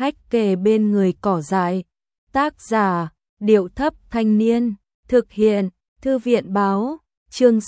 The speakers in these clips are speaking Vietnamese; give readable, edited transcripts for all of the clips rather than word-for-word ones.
hách kề bên người cỏ dại. Tác giả, Điệu Thấp Thanh Niên, thực hiện, Thư viện báo, chương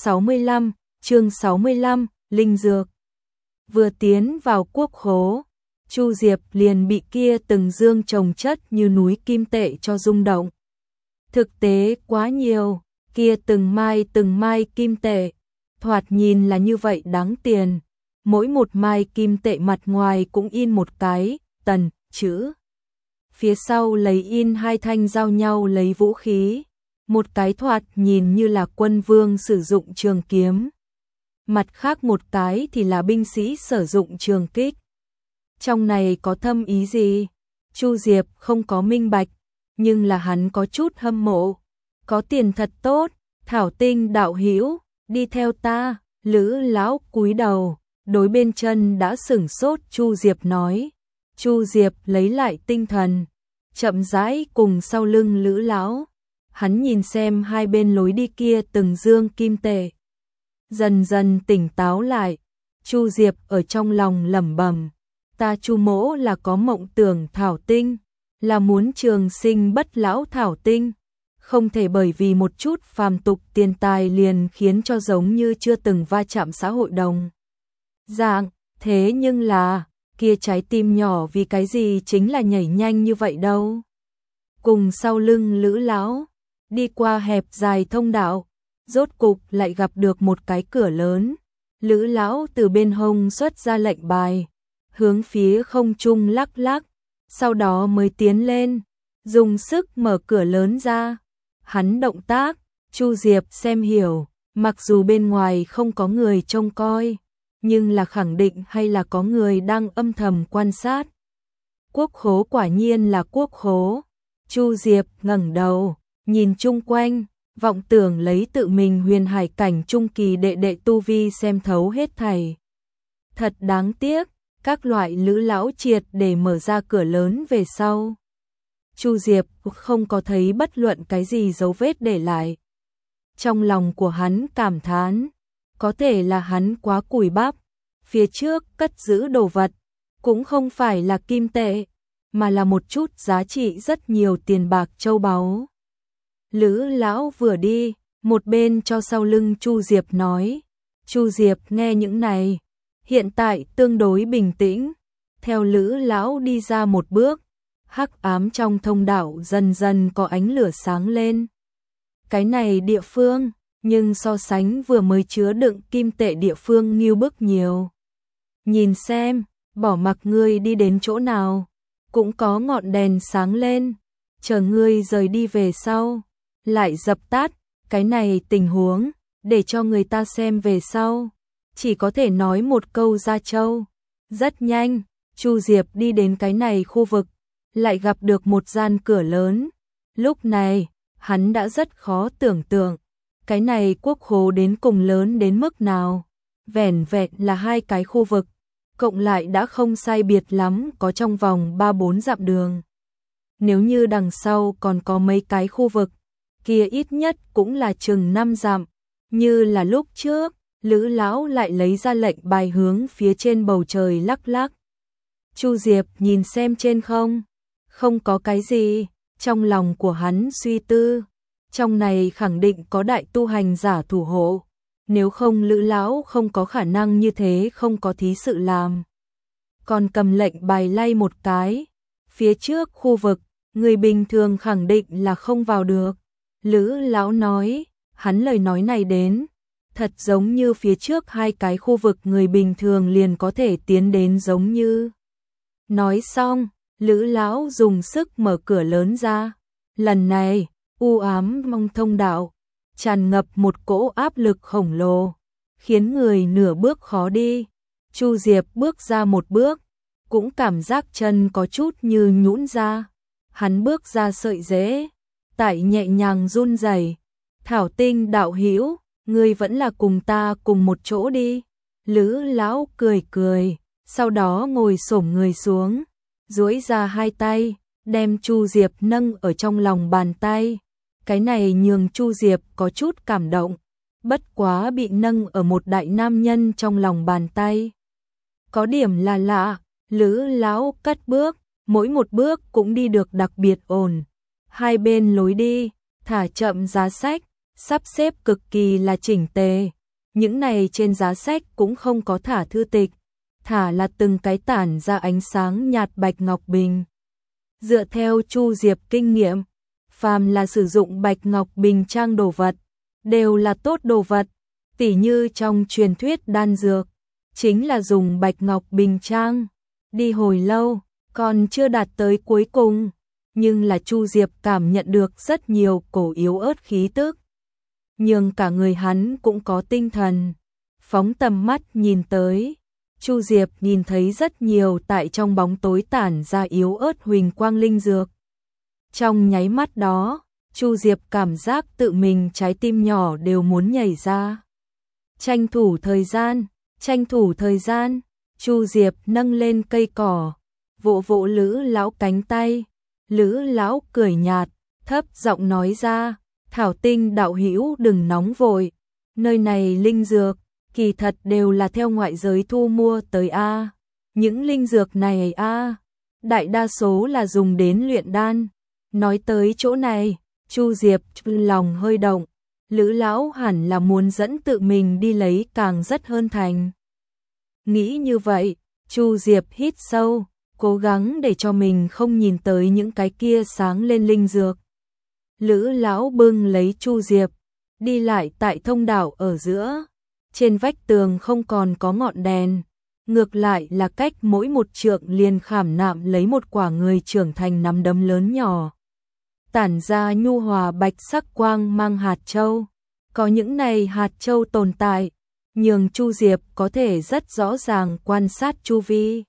65, Linh Dược. Vừa tiến vào quốc khố, Chu Diệp liền bị kia từng dương chồng chất như núi kim tệ cho rung động. Thực tế quá nhiều, kia từng mai kim tệ, thoạt nhìn là như vậy đáng tiền. Mỗi một mai kim tệ mặt ngoài cũng in một cái Tần chữ. Phía sau lấy in hai thanh giao nhau lấy vũ khí. Một cái thoạt nhìn như là quân vương sử dụng trường kiếm. Mặt khác một cái thì là binh sĩ sử dụng trường kích. Trong này có thâm ý gì? Chu Diệp không có minh bạch, nhưng là hắn có chút hâm mộ. Có tiền thật tốt, Thảo Tinh đạo hữu, đi theo ta. Lữ lão cúi đầu, đối bên chân đã sửng sốt Chu Diệp nói. Chu Diệp lấy lại tinh thần, chậm rãi cùng sau lưng Lữ lão. Hắn nhìn xem hai bên lối đi kia từng dương kim tệ. Dần dần tỉnh táo lại, Chu Diệp ở trong lòng lẩm bẩm, ta Chu mỗ là có mộng tưởng Thảo Tinh, là muốn trường sinh bất lão Thảo Tinh, không thể bởi vì một chút phàm tục tiền tài liền khiến cho giống như chưa từng va chạm xã hội đồng dạng. Thế nhưng là, kia trái tim nhỏ vì cái gì chính là nhảy nhanh như vậy đâu. Cùng sau lưng Lữ lão, đi qua hẹp dài thông đạo, rốt cục lại gặp được một cái cửa lớn. Lữ lão từ bên hông xuất ra lệnh bài, hướng phía không trung lắc lắc, sau đó mới tiến lên, dùng sức mở cửa lớn ra. Hắn động tác, Chu Diệp xem hiểu, mặc dù bên ngoài không có người trông coi, nhưng là khẳng định hay là có người đang âm thầm quan sát. Quốc khố quả nhiên là quốc khố. Chu Diệp ngẩng đầu, nhìn chung quanh, vọng tưởng lấy tự mình huyền hải cảnh trung kỳ đệ đệ tu vi xem thấu hết thảy. Thật đáng tiếc, các loại Lữ lão triệt để mở ra cửa lớn về sau. Chu Diệp không có thấy bất luận cái gì dấu vết để lại. Trong lòng của hắn cảm thán, có thể là hắn quá cùi bắp, phía trước cất giữ đồ vật, cũng không phải là kim tệ, mà là một chút giá trị rất nhiều tiền bạc châu báu. Lữ lão vừa đi, một bên cho sau lưng Chu Diệp nói. Chu Diệp nghe những này, hiện tại tương đối bình tĩnh, theo Lữ lão đi ra một bước, hắc ám trong thông đạo dần dần có ánh lửa sáng lên. Cái này địa phương, nhưng so sánh vừa mới chứa đựng kim tệ địa phương nghiêu bức nhiều. Nhìn xem, bỏ mặc ngươi đi đến chỗ nào, cũng có ngọn đèn sáng lên, chờ ngươi rời đi về sau, lại dập tắt. Cái này tình huống, để cho người ta xem về sau, chỉ có thể nói một câu ra châu. Rất nhanh, Chu Diệp đi đến cái này khu vực, lại gặp được một gian cửa lớn. Lúc này, hắn đã rất khó tưởng tượng, cái này quốc khố đến cùng lớn đến mức nào. Vẻn vẹn là hai cái khu vực, cộng lại đã không sai biệt lắm có trong vòng 3-4 dặm đường. Nếu như đằng sau còn có mấy cái khu vực, kia ít nhất cũng là chừng 5 dặm. Như là lúc trước, Lữ lão lại lấy ra lệnh bài hướng phía trên bầu trời lắc lắc. Chu Diệp nhìn xem trên không có cái gì, trong lòng của hắn suy tư, trong này khẳng định có đại tu hành giả thủ hộ, nếu không Lữ lão không có khả năng như thế không có thí sự làm. Còn cầm lệnh bài lay một cái, phía trước khu vực, người bình thường khẳng định là không vào được. Lữ lão nói, hắn lời nói này đến, thật giống như phía trước hai cái khu vực người bình thường liền có thể tiến đến giống như. Nói xong, Lữ lão dùng sức mở cửa lớn ra. Lần này, u ám mong thông đạo, tràn ngập một cỗ áp lực khổng lồ, khiến người nửa bước khó đi. Chu Diệp bước ra một bước, cũng cảm giác chân có chút như nhũn ra. Hắn bước ra sợi rễ, tại nhẹ nhàng run rẩy. Thảo Tinh đạo hữu, ngươi vẫn là cùng ta cùng một chỗ đi. Lữ lão cười cười, sau đó ngồi xổm người xuống, duỗi ra hai tay, đem Chu Diệp nâng ở trong lòng bàn tay. Cái này nhường Chu Diệp có chút cảm động, bất quá bị nâng ở một đại nam nhân trong lòng bàn tay. Có điểm là lạ, Lữ lão cất bước, mỗi một bước cũng đi được đặc biệt ổn. Hai bên lối đi, thả chậm giá sách, sắp xếp cực kỳ là chỉnh tề. Những này trên giá sách cũng không có thả thư tịch, thả là từng cái tản ra ánh sáng nhạt bạch ngọc bình. Dựa theo Chu Diệp kinh nghiệm, phàm là sử dụng bạch ngọc bình trang đồ vật, đều là tốt đồ vật, tỉ như trong truyền thuyết đan dược, chính là dùng bạch ngọc bình trang. Đi hồi lâu, còn chưa đạt tới cuối cùng, nhưng là Chu Diệp cảm nhận được rất nhiều cổ yếu ớt khí tức. Nhưng cả người hắn cũng có tinh thần, phóng tầm mắt nhìn tới. Chu Diệp nhìn thấy rất nhiều tại trong bóng tối tản ra yếu ớt huỳnh quang linh dược. Trong nháy mắt đó, Chu Diệp cảm giác tự mình trái tim nhỏ đều muốn nhảy ra. Tranh thủ thời gian, Chu Diệp nâng lên cây cỏ, vỗ vỗ Lữ lão cánh tay. Lữ lão cười nhạt, thấp giọng nói ra, Thảo Tinh đạo hữu đừng nóng vội, nơi này linh dược kỳ thật đều là theo ngoại giới thu mua tới a. Những linh dược này a, đại đa số là dùng đến luyện đan. Nói tới chỗ này, Chu Diệp lòng hơi động, Lữ lão hẳn là muốn dẫn tự mình đi lấy càng rất hơn thành. Nghĩ như vậy, Chu Diệp hít sâu, cố gắng để cho mình không nhìn tới những cái kia sáng lên linh dược. Lữ lão bưng lấy Chu Diệp, đi lại tại thông đạo ở giữa. Trên vách tường không còn có ngọn đèn, ngược lại là cách mỗi một trượng liền khảm nạm lấy một quả người trưởng thành nắm đấm lớn nhỏ. Tản ra nhu hòa bạch sắc quang mang hạt châu. Có những này hạt châu tồn tại, nhường Chu Diệp có thể rất rõ ràng quan sát chu vi.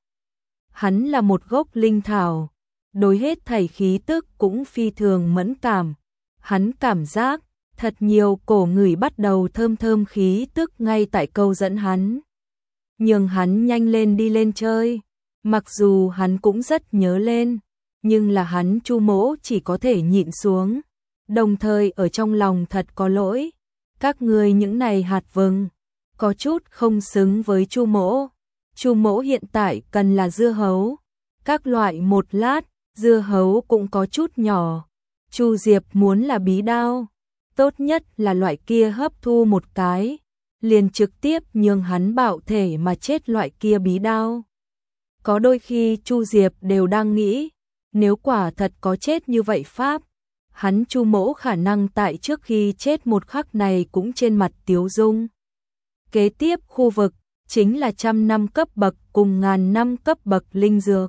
Hắn là một gốc linh thảo, đối hết thảy khí tức cũng phi thường mẫn cảm. Hắn cảm giác thật nhiều cổ người bắt đầu thơm thơm khí tức ngay tại câu dẫn hắn. Nhưng hắn nhanh lên đi lên chơi, mặc dù hắn cũng rất nhớ lên, nhưng là hắn Chu mỗ chỉ có thể nhịn xuống, đồng thời ở trong lòng thật có lỗi. Các ngươi những này hạt vừng, có chút không xứng với Chu mỗ. Chu mỗ hiện tại cần là dưa hấu, các loại một lát, dưa hấu cũng có chút nhỏ. Chu Diệp muốn là bí đao, tốt nhất là loại kia hấp thu một cái, liền trực tiếp nhường hắn bạo thể mà chết loại kia bí đao. Có đôi khi Chu Diệp đều đang nghĩ, nếu quả thật có chết như vậy pháp, hắn Chu mỗ khả năng tại trước khi chết một khắc này cũng trên mặt tiếu dung. Kế tiếp khu vực chính là 100 năm cấp bậc cùng 1000 năm cấp bậc linh dược.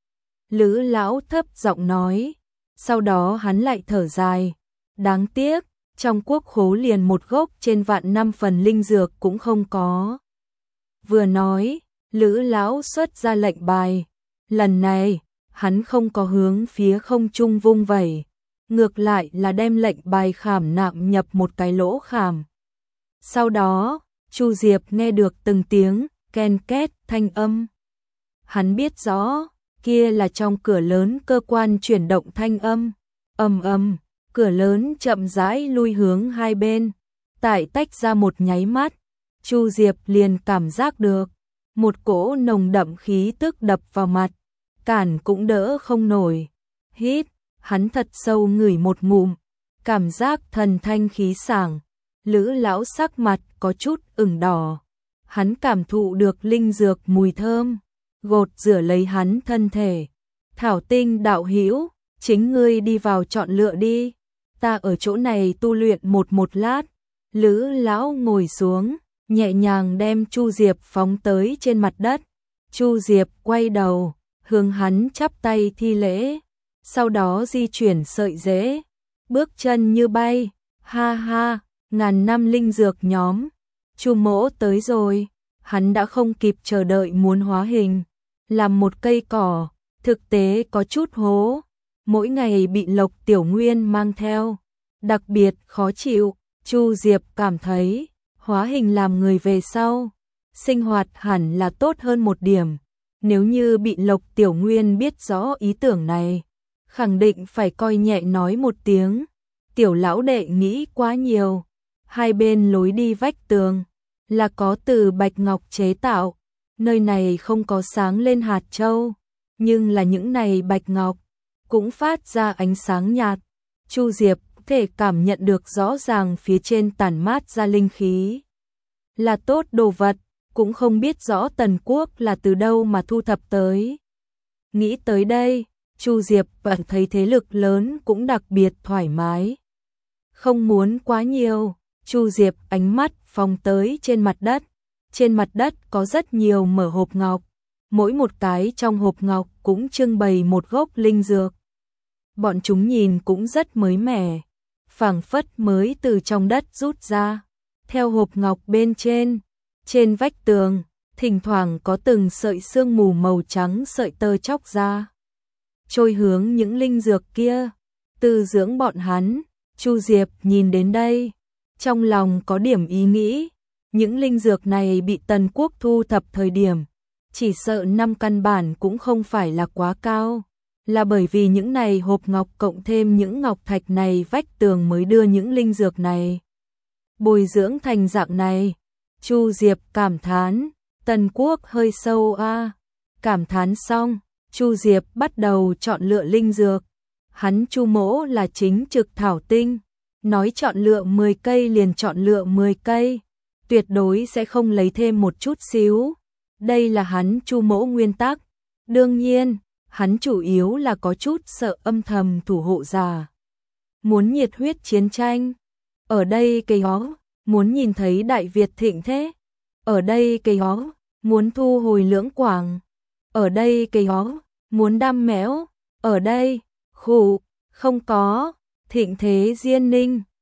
Lữ lão thấp giọng nói, sau đó hắn lại thở dài, đáng tiếc, trong quốc khố liền một gốc trên vạn năm phần linh dược cũng không có. Vừa nói, Lữ lão xuất ra lệnh bài, lần này, hắn không có hướng phía không trung vung vẩy, ngược lại là đem lệnh bài khảm nạm nhập một cái lỗ khảm. Sau đó, Chu Diệp nghe được từng tiếng ken két thanh âm. Hắn biết rõ, kia là trong cửa lớn cơ quan chuyển động thanh âm. Ầm ầm, cửa lớn chậm rãi lui hướng hai bên. Tại tách ra một nháy mắt, Chu Diệp liền cảm giác được một cỗ nồng đậm khí tức đập vào mặt, cản cũng đỡ không nổi. Hít, hắn thật sâu ngửi một ngụm, cảm giác thần thanh khí sảng. Lữ lão sắc mặt có chút ửng đỏ. Hắn cảm thụ được linh dược mùi thơm, gột rửa lấy hắn thân thể. Thảo Tinh đạo hữu, chính ngươi đi vào chọn lựa đi, ta ở chỗ này tu luyện một lát. Lữ lão ngồi xuống, nhẹ nhàng đem Chu Diệp phóng tới trên mặt đất. Chu Diệp quay đầu, hướng hắn chắp tay thi lễ, sau đó di chuyển sợi rễ, bước chân như bay. Ha ha, 1000 năm linh dược nhóm, Chu mỗ tới rồi. Hắn đã không kịp chờ đợi muốn hóa hình, làm một cây cỏ, thực tế có chút hố, mỗi ngày bị Lộc Tiểu Nguyên mang theo, đặc biệt khó chịu. Chu Diệp cảm thấy, hóa hình làm người về sau, sinh hoạt hẳn là tốt hơn một điểm. Nếu như bị Lộc Tiểu Nguyên biết rõ ý tưởng này, khẳng định phải coi nhẹ nói một tiếng. Tiểu lão đệ nghĩ quá nhiều. Hai bên lối đi vách tường là có từ bạch ngọc chế tạo, nơi này không có sáng lên hạt châu, nhưng là những này bạch ngọc cũng phát ra ánh sáng nhạt. Chu Diệp có thể cảm nhận được rõ ràng phía trên tản mát ra linh khí. Là tốt đồ vật, cũng không biết rõ Tần Quốc là từ đâu mà thu thập tới. Nghĩ tới đây, Chu Diệp cảm thấy thế lực lớn cũng đặc biệt thoải mái. Không muốn quá nhiều, Chu Diệp ánh mắt phóng tới trên mặt đất. Trên mặt đất có rất nhiều mở hộp ngọc, mỗi một cái trong hộp ngọc cũng trưng bày một gốc linh dược. Bọn chúng nhìn cũng rất mới mẻ, phảng phất mới từ trong đất rút ra. Theo hộp ngọc bên trên vách tường, thỉnh thoảng có từng sợi sương mù màu trắng sợi tơ chóc ra, trôi hướng những linh dược kia, tư dưỡng bọn hắn. Chu Diệp nhìn đến đây, trong lòng có điểm ý nghĩ, những linh dược này bị Tần Quốc thu thập thời điểm, chỉ sợ 5 căn bản cũng không phải là quá cao, là bởi vì những này hộp ngọc cộng thêm những ngọc thạch này vách tường mới đưa những linh dược này bồi dưỡng thành dạng này. Chu Diệp cảm thán, Tần Quốc hơi sâu a. Cảm thán xong, Chu Diệp bắt đầu chọn lựa linh dược. Hắn Chu Mỗ là chính trực thảo tinh, nói chọn lựa 10 cây liền chọn lựa 10 cây, tuyệt đối sẽ không lấy thêm một chút xíu. Đây là hắn Chu Mỗ nguyên tắc. Đương nhiên, hắn chủ yếu là có chút sợ âm thầm thủ hộ giả. Muốn nhiệt huyết chiến tranh. Ở đây cây hó, muốn nhìn thấy Đại Việt thịnh thế. Ở đây cây hó, muốn thu hồi Lưỡng Quảng. Ở đây cây hó, muốn đam méo. Ở đây, khủ, không có, thịnh thế Diên Ninh.